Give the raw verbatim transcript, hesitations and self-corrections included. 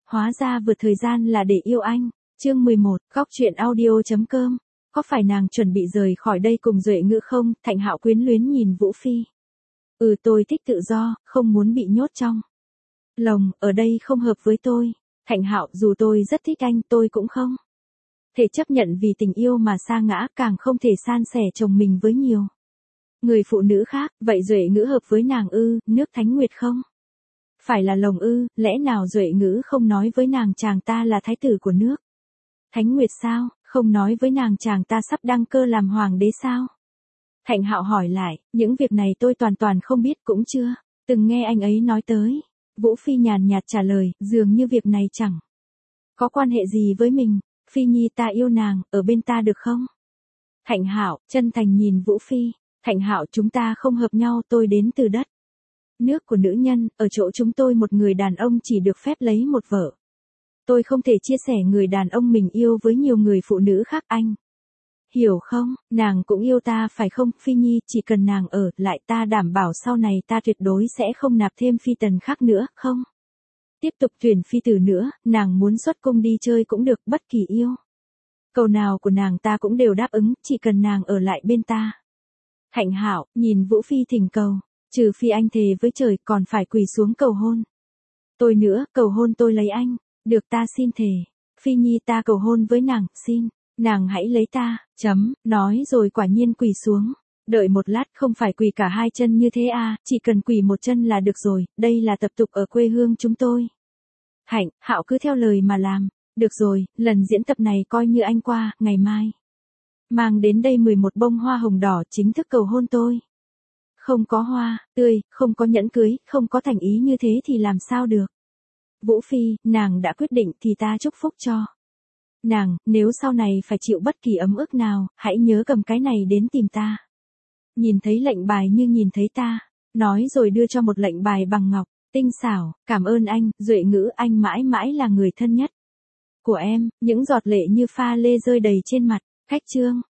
hóa ra vượt thời gian là để yêu anh. Chương mười một, góc truyện audio chấm com. Có phải nàng chuẩn bị rời khỏi đây cùng Duệ Ngữ không? Thạnh Hạo quyến luyến nhìn Vũ Phi. Ừ, tôi thích tự do, không muốn bị nhốt trong lồng, ở đây không hợp với tôi. Thạnh Hạo, dù tôi rất thích anh, tôi cũng không thể chấp nhận vì tình yêu mà sa ngã, càng không thể san sẻ chồng mình với nhiều người phụ nữ khác. Vậy Duệ Ngữ hợp với nàng ư? Nước Thánh Nguyệt không phải là lồng ư? Lẽ nào Duệ Ngữ không nói với nàng chàng ta là thái tử của nước Thánh Nguyệt sao? Không nói với nàng chàng ta sắp đăng cơ làm hoàng đế sao? Thạnh Hạo hỏi lại, những việc này tôi toàn toàn không biết, cũng chưa từng nghe anh ấy nói tới. Vũ Phi nhàn nhạt trả lời, dường như việc này chẳng có quan hệ gì với mình. Phi Nhi, ta yêu nàng, ở bên ta được không? Thạnh Hạo chân thành nhìn Vũ Phi. Thạnh Hạo, chúng ta không hợp nhau, tôi đến từ đất nước của nữ nhân, ở chỗ chúng tôi một người đàn ông chỉ được phép lấy một vợ. Tôi không thể chia sẻ người đàn ông mình yêu với nhiều người phụ nữ khác, anh hiểu không? Nàng cũng yêu ta phải không? Phi Nhi, chỉ cần nàng ở lại ta đảm bảo sau này ta tuyệt đối sẽ không nạp thêm phi tần khác nữa, không tiếp tục tuyển phi tử nữa. Nàng muốn xuất cung đi chơi cũng được, bất kỳ yêu cầu nào của nàng ta cũng đều đáp ứng, chỉ cần nàng ở lại bên ta. Thạnh Hạo nhìn Vũ Phi thỉnh cầu, trừ phi anh thề với trời, còn phải quỳ xuống cầu hôn tôi nữa. Cầu hôn tôi lấy anh, được, ta xin thề. Phi Nhi, ta cầu hôn với nàng, xin nàng hãy lấy ta. Chấm, nói rồi quả nhiên quỳ xuống. Đợi một lát, không phải quỳ cả hai chân như thế à, chỉ cần quỳ một chân là được rồi, đây là tập tục ở quê hương chúng tôi. Thạnh Hạo cứ theo lời mà làm. Được rồi, lần diễn tập này coi như anh qua, ngày mai mang đến đây mười một bông hoa hồng đỏ chính thức cầu hôn tôi. Không có hoa tươi, không có nhẫn cưới, không có thành ý như thế thì làm sao được? Vũ Phi, nàng đã quyết định thì ta chúc phúc cho nàng, nếu sau này phải chịu bất kỳ ấm ức nào, hãy nhớ cầm cái này đến tìm ta. Nhìn thấy lệnh bài như nhìn thấy ta, nói rồi đưa cho một lệnh bài bằng ngọc, tinh xảo. Cảm ơn anh, Duệ Ngữ, anh mãi mãi là người thân nhất của em. Những giọt lệ như pha lê rơi đầy trên mặt. Khách trương.